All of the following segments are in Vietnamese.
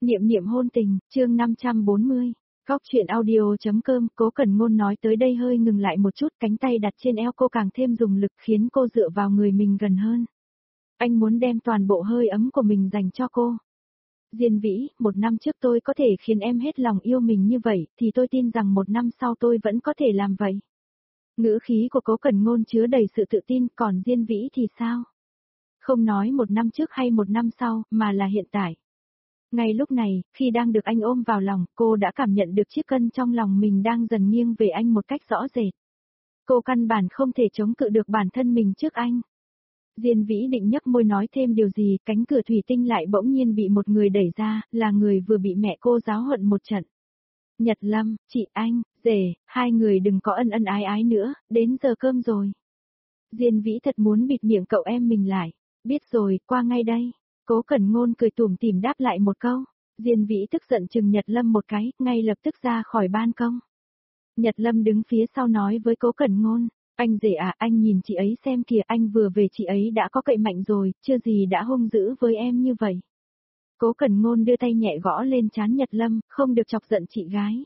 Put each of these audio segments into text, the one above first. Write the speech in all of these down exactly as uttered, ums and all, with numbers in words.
Niệm niệm hôn tình, chương năm trăm bốn mươi. Góc truyện audio.com. Cố Cẩn Ngôn nói tới đây hơi ngừng lại một chút, cánh tay đặt trên eo cô càng thêm dùng lực khiến cô dựa vào người mình gần hơn. Anh muốn đem toàn bộ hơi ấm của mình dành cho cô. Diên Vĩ, một năm trước tôi có thể khiến em hết lòng yêu mình như vậy, thì tôi tin rằng một năm sau tôi vẫn có thể làm vậy. Ngữ khí của Cố Cẩn Ngôn chứa đầy sự tự tin, còn Diên Vĩ thì sao? Không nói một năm trước hay một năm sau, mà là hiện tại. Ngay lúc này, khi đang được anh ôm vào lòng, cô đã cảm nhận được chiếc cân trong lòng mình đang dần nghiêng về anh một cách rõ rệt. Cô căn bản không thể chống cự được bản thân mình trước anh. Diên Vĩ định nhấc môi nói thêm điều gì, cánh cửa thủy tinh lại bỗng nhiên bị một người đẩy ra, là người vừa bị mẹ cô giáo hận một trận. Nhật Lâm, chị anh, rể, hai người đừng có ân ân ái ái nữa, đến giờ cơm rồi. Diên Vĩ thật muốn bịt miệng cậu em mình lại. Biết rồi, qua ngay đây. Cố Cẩn Ngôn cười tủm tỉm đáp lại một câu. Diên Vĩ tức giận chừng Nhật Lâm một cái, ngay lập tức ra khỏi ban công. Nhật Lâm đứng phía sau nói với Cố Cẩn Ngôn, anh rể à, anh nhìn chị ấy xem kìa, anh vừa về chị ấy đã có cậy mạnh rồi, chưa gì đã hung dữ với em như vậy. Cố Cẩn Ngôn đưa tay nhẹ gõ lên trán Nhật Lâm, không được chọc giận chị gái.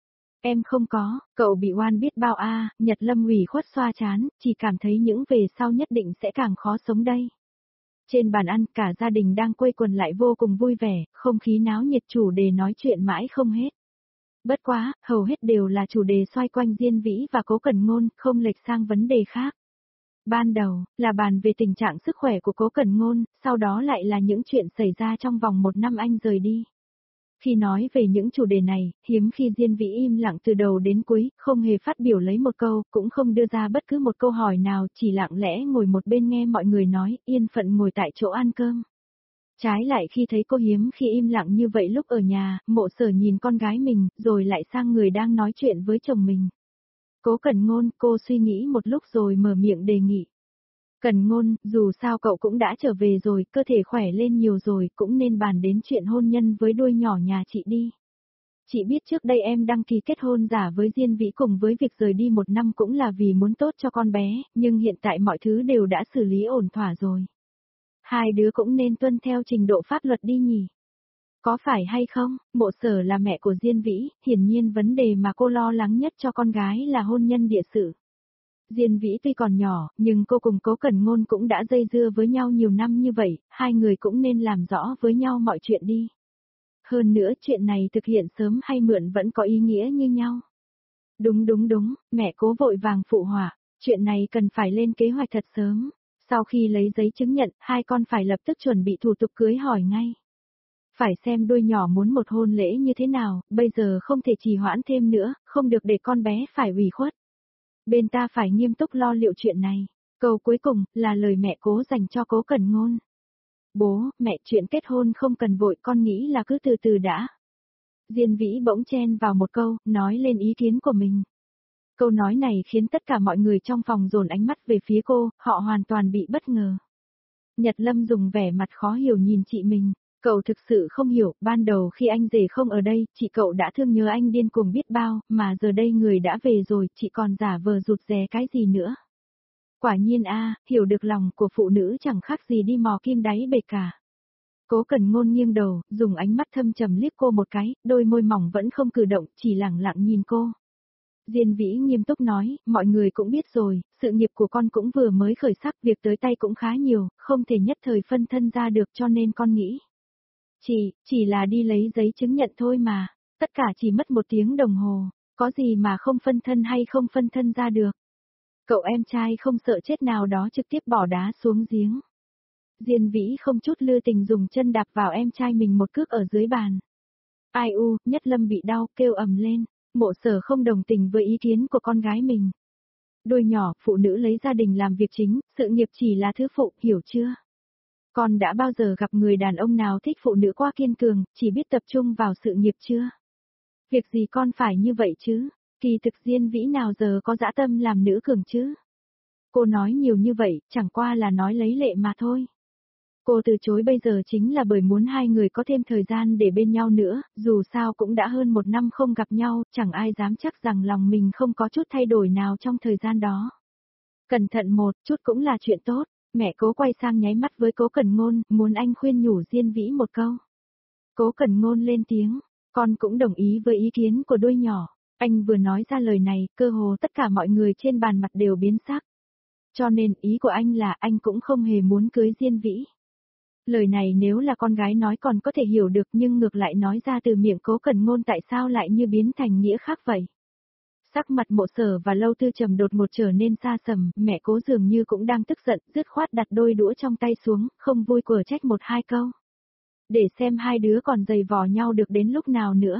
Em không có, cậu bị oan biết bao a. À, Nhật Lâm ủy khuất xoa trán, chỉ cảm thấy những về sau nhất định sẽ càng khó sống đây. Trên bàn ăn, cả gia đình đang quây quần lại vô cùng vui vẻ, không khí náo nhiệt, chủ đề nói chuyện mãi không hết. Bất quá, hầu hết đều là chủ đề xoay quanh Diên Vĩ và Cố Cẩn Ngôn, không lệch sang vấn đề khác. Ban đầu, là bàn về tình trạng sức khỏe của Cố Cẩn Ngôn, sau đó lại là những chuyện xảy ra trong vòng một năm anh rời đi. Khi nói về những chủ đề này, hiếm khi Diên Vĩ im lặng từ đầu đến cuối, không hề phát biểu lấy một câu, cũng không đưa ra bất cứ một câu hỏi nào, chỉ lặng lẽ ngồi một bên nghe mọi người nói, yên phận ngồi tại chỗ ăn cơm. Trái lại khi thấy cô hiếm khi im lặng như vậy lúc ở nhà, Mộ Sở nhìn con gái mình, rồi lại sang người đang nói chuyện với chồng mình. Cố Cẩn Ngôn, cô suy nghĩ một lúc rồi mở miệng đề nghị. Cẩn Ngôn, dù sao cậu cũng đã trở về rồi, cơ thể khỏe lên nhiều rồi, cũng nên bàn đến chuyện hôn nhân với đuôi nhỏ nhà chị đi. Chị biết trước đây em đăng ký kết hôn giả với Diên Vĩ cùng với việc rời đi một năm cũng là vì muốn tốt cho con bé, nhưng hiện tại mọi thứ đều đã xử lý ổn thỏa rồi. Hai đứa cũng nên tuân theo trình độ pháp luật đi nhỉ. Có phải hay không? Mộ Sở là mẹ của Diên Vĩ, hiển nhiên vấn đề mà cô lo lắng nhất cho con gái là hôn nhân địa sự. Diên Vĩ tuy còn nhỏ, nhưng cô cùng Cố Cẩn Ngôn cũng đã dây dưa với nhau nhiều năm như vậy, hai người cũng nên làm rõ với nhau mọi chuyện đi. Hơn nữa chuyện này thực hiện sớm hay muộn vẫn có ý nghĩa như nhau. Đúng đúng đúng, mẹ Cố vội vàng phụ họa, chuyện này cần phải lên kế hoạch thật sớm. Sau khi lấy giấy chứng nhận, hai con phải lập tức chuẩn bị thủ tục cưới hỏi ngay. Phải xem đôi nhỏ muốn một hôn lễ như thế nào, bây giờ không thể trì hoãn thêm nữa, không được để con bé phải ủy khuất. Bên ta phải nghiêm túc lo liệu chuyện này. Câu cuối cùng, là lời mẹ Cố dành cho Cố Cẩn Ngôn. Bố, mẹ, chuyện kết hôn không cần vội, con nghĩ là cứ từ từ đã. Diên Vĩ bỗng chen vào một câu, nói lên ý kiến của mình. Câu nói này khiến tất cả mọi người trong phòng dồn ánh mắt về phía cô, họ hoàn toàn bị bất ngờ. Nhật Lâm dùng vẻ mặt khó hiểu nhìn chị mình. Cậu thực sự không hiểu, ban đầu khi anh rể không ở đây, chị cậu đã thương nhớ anh điên cuồng biết bao, mà giờ đây người đã về rồi, chị còn giả vờ rụt rè cái gì nữa. Quả nhiên a, hiểu được lòng của phụ nữ chẳng khác gì đi mò kim đáy bể cả. Cố Cẩn Ngôn nghiêng đầu, dùng ánh mắt thâm trầm liếc cô một cái, đôi môi mỏng vẫn không cử động, chỉ lẳng lặng nhìn cô. Diên Vĩ nghiêm túc nói, mọi người cũng biết rồi, sự nghiệp của con cũng vừa mới khởi sắc, việc tới tay cũng khá nhiều, không thể nhất thời phân thân ra được cho nên con nghĩ. Chỉ, chỉ là đi lấy giấy chứng nhận thôi mà, tất cả chỉ mất một tiếng đồng hồ, có gì mà không phân thân hay không phân thân ra được. Cậu em trai không sợ chết nào đó trực tiếp bỏ đá xuống giếng. Diên Vĩ không chút lưu tình dùng chân đạp vào em trai mình một cước ở dưới bàn. Ai u, Nhất Lâm bị đau, kêu ầm lên, Mộ Sở không đồng tình với ý kiến của con gái mình. Đôi nhỏ, phụ nữ lấy gia đình làm việc chính, sự nghiệp chỉ là thứ phụ, hiểu chưa? Con đã bao giờ gặp người đàn ông nào thích phụ nữ quá kiên cường, chỉ biết tập trung vào sự nghiệp chưa? Việc gì con phải như vậy chứ? Kỳ thực Diên Vĩ nào giờ có dã tâm làm nữ cường chứ? Cô nói nhiều như vậy, chẳng qua là nói lấy lệ mà thôi. Cô từ chối bây giờ chính là bởi muốn hai người có thêm thời gian để bên nhau nữa, dù sao cũng đã hơn một năm không gặp nhau, chẳng ai dám chắc rằng lòng mình không có chút thay đổi nào trong thời gian đó. Cẩn thận một chút cũng là chuyện tốt. Mẹ Cố quay sang nháy mắt với Cố Cẩn Ngôn, muốn anh khuyên nhủ Diên Vĩ một câu. Cố Cẩn Ngôn lên tiếng, con cũng đồng ý với ý kiến của đôi nhỏ. Anh vừa nói ra lời này, cơ hồ tất cả mọi người trên bàn mặt đều biến sắc. Cho nên ý của anh là anh cũng không hề muốn cưới Diên Vĩ. Lời này nếu là con gái nói còn có thể hiểu được nhưng ngược lại nói ra từ miệng Cố Cẩn Ngôn tại sao lại như biến thành nghĩa khác vậy. Sắc mặt Mộ Sở và Lâu Tư Trầm đột ngột trở nên xa sầm, mẹ Cố dường như cũng đang tức giận, dứt khoát đặt đôi đũa trong tay xuống, không vui quở trách một hai câu. Để xem hai đứa còn giày vò nhau được đến lúc nào nữa.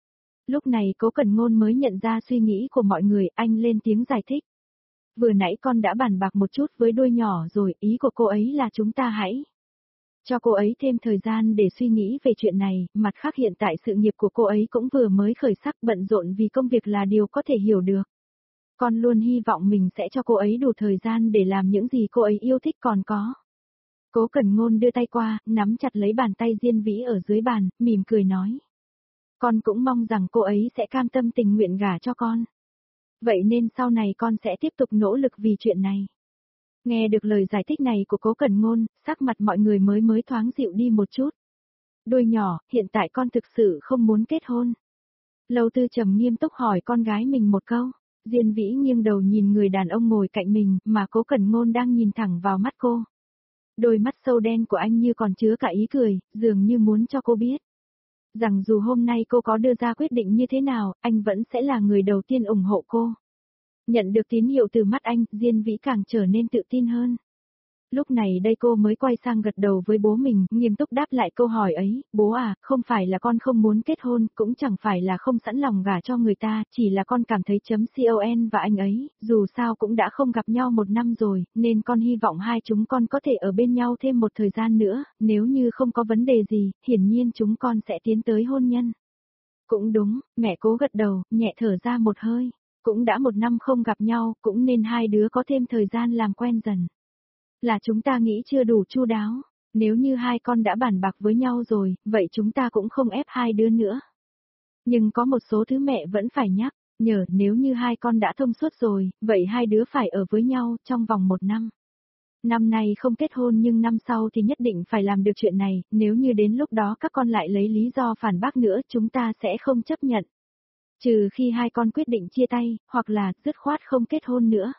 Lúc này Cố Cẩn Ngôn mới nhận ra suy nghĩ của mọi người, anh lên tiếng giải thích. Vừa nãy con đã bàn bạc một chút với đôi nhỏ rồi, ý của cô ấy là chúng ta hãy cho cô ấy thêm thời gian để suy nghĩ về chuyện này, mặt khác hiện tại sự nghiệp của cô ấy cũng vừa mới khởi sắc, bận rộn vì công việc là điều có thể hiểu được. Con luôn hy vọng mình sẽ cho cô ấy đủ thời gian để làm những gì cô ấy yêu thích còn có. Cố Cẩn Ngôn đưa tay qua, nắm chặt lấy bàn tay Diên Vĩ ở dưới bàn, mỉm cười nói. Con cũng mong rằng cô ấy sẽ cam tâm tình nguyện gả cho con. Vậy nên sau này con sẽ tiếp tục nỗ lực vì chuyện này. Nghe được lời giải thích này của Cố Cẩn Ngôn, sắc mặt mọi người mới mới thoáng dịu đi một chút. Đôi nhỏ, hiện tại con thực sự không muốn kết hôn. Lâu Tư Trầm nghiêm túc hỏi con gái mình một câu. Diên Vĩ nghiêng đầu nhìn người đàn ông ngồi cạnh mình mà Cố Cẩn Ngôn đang nhìn thẳng vào mắt cô. Đôi mắt sâu đen của anh như còn chứa cả ý cười, dường như muốn cho cô biết. Rằng dù hôm nay cô có đưa ra quyết định như thế nào, anh vẫn sẽ là người đầu tiên ủng hộ cô. Nhận được tín hiệu từ mắt anh, Diên Vĩ càng trở nên tự tin hơn. Lúc này đây cô mới quay sang gật đầu với bố mình, nghiêm túc đáp lại câu hỏi ấy, bố à, không phải là con không muốn kết hôn, cũng chẳng phải là không sẵn lòng gả cho người ta, chỉ là con cảm thấy chấm con và anh ấy, dù sao cũng đã không gặp nhau một năm rồi, nên con hy vọng hai chúng con có thể ở bên nhau thêm một thời gian nữa, nếu như không có vấn đề gì, hiển nhiên chúng con sẽ tiến tới hôn nhân. Cũng đúng, mẹ Cố gật đầu, nhẹ thở ra một hơi. Cũng đã một năm không gặp nhau, cũng nên hai đứa có thêm thời gian làm quen dần. Là chúng ta nghĩ chưa đủ chu đáo, nếu như hai con đã bàn bạc với nhau rồi, vậy chúng ta cũng không ép hai đứa nữa. Nhưng có một số thứ mẹ vẫn phải nhắc, nhờ nếu như hai con đã thông suốt rồi, vậy hai đứa phải ở với nhau trong vòng một năm. Năm nay không kết hôn nhưng năm sau thì nhất định phải làm được chuyện này, nếu như đến lúc đó các con lại lấy lý do phản bác nữa chúng ta sẽ không chấp nhận. Trừ khi hai con quyết định chia tay, hoặc là dứt khoát không kết hôn nữa.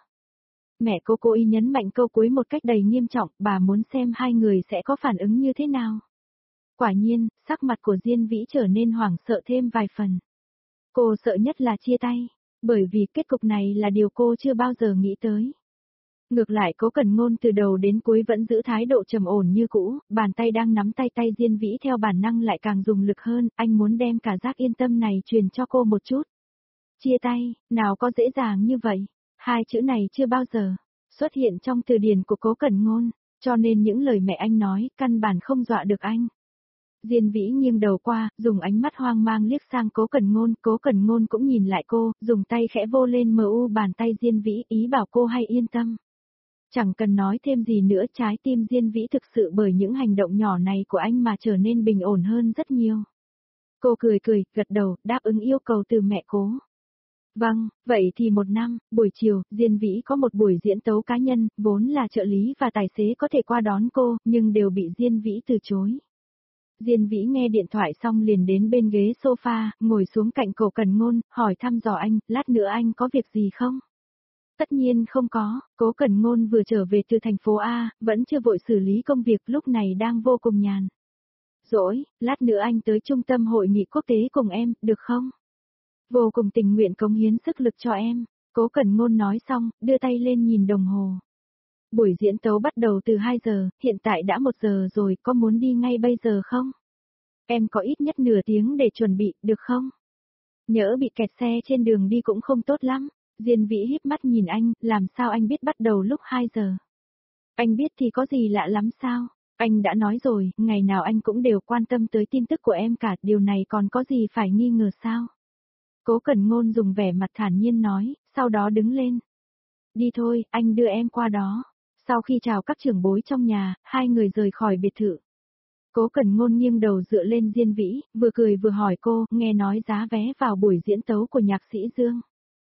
Mẹ cô cố ý nhấn mạnh câu cuối một cách đầy nghiêm trọng, bà muốn xem hai người sẽ có phản ứng như thế nào. Quả nhiên, sắc mặt của Diên Vĩ trở nên hoảng sợ thêm vài phần. Cô sợ nhất là chia tay, bởi vì kết cục này là điều cô chưa bao giờ nghĩ tới. Ngược lại Cố Cẩn Ngôn từ đầu đến cuối vẫn giữ thái độ trầm ổn như cũ, bàn tay đang nắm tay tay Diên Vĩ theo bản năng lại càng dùng lực hơn, anh muốn đem cả giác yên tâm này truyền cho cô một chút. Chia tay, nào có dễ dàng như vậy, hai chữ này chưa bao giờ xuất hiện trong từ điển của Cố Cẩn Ngôn, cho nên những lời mẹ anh nói, căn bản không dọa được anh. Diên Vĩ nghiêng đầu qua, dùng ánh mắt hoang mang liếc sang Cố Cẩn Ngôn, Cố Cẩn Ngôn cũng nhìn lại cô, dùng tay khẽ vô lên mờ u bàn tay Diên Vĩ, ý bảo cô hay yên tâm. Chẳng cần nói thêm gì nữa, trái tim Diên Vĩ thực sự bởi những hành động nhỏ này của anh mà trở nên bình ổn hơn rất nhiều. Cô cười cười, gật đầu, đáp ứng yêu cầu từ mẹ Cố. Vâng, vậy thì một năm, buổi chiều, Diên Vĩ có một buổi diễn tấu cá nhân, vốn là trợ lý và tài xế có thể qua đón cô, nhưng đều bị Diên Vĩ từ chối. Diên Vĩ nghe điện thoại xong liền đến bên ghế sofa, ngồi xuống cạnh Cố Cẩn Ngôn, hỏi thăm dò anh, lát nữa anh có việc gì không? Tất nhiên không có, Cố Cẩn Ngôn vừa trở về từ thành phố A, vẫn chưa vội xử lý công việc, lúc này đang vô cùng nhàn. Dỗi, lát nữa anh tới trung tâm hội nghị quốc tế cùng em, được không? Vô cùng tình nguyện cống hiến sức lực cho em, Cố Cẩn Ngôn nói xong, đưa tay lên nhìn đồng hồ. Buổi diễn tấu bắt đầu từ hai giờ, hiện tại đã một giờ rồi, có muốn đi ngay bây giờ không? Em có ít nhất nửa tiếng để chuẩn bị, được không? Nhỡ bị kẹt xe trên đường đi cũng không tốt lắm. Diên Vĩ híp mắt nhìn anh, làm sao anh biết bắt đầu lúc hai giờ? Anh biết thì có gì lạ lắm sao? Anh đã nói rồi, ngày nào anh cũng đều quan tâm tới tin tức của em cả, điều này còn có gì phải nghi ngờ sao? Cố Cẩn Ngôn dùng vẻ mặt thản nhiên nói, sau đó đứng lên. Đi thôi, anh đưa em qua đó. Sau khi chào các trưởng bối trong nhà, hai người rời khỏi biệt thự. Cố Cẩn Ngôn nghiêng đầu dựa lên Diên Vĩ, vừa cười vừa hỏi cô, nghe nói giá vé vào buổi diễn tấu của nhạc sĩ Dương.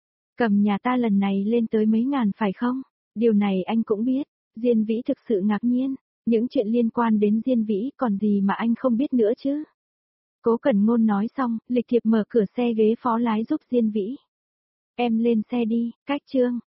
Cầm nhà ta lần này lên tới mấy ngàn phải không? Điều này anh cũng biết. Diên Vĩ thực sự ngạc nhiên. Những chuyện liên quan đến Diên Vĩ còn gì mà anh không biết nữa chứ? Cố Cẩn Ngôn nói xong, lịch thiệp mở cửa xe ghế phó lái giúp Diên Vĩ. Em lên xe đi, cách Trương.